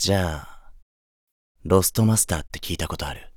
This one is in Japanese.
じゃあ、ロストマスターって聞いたことある？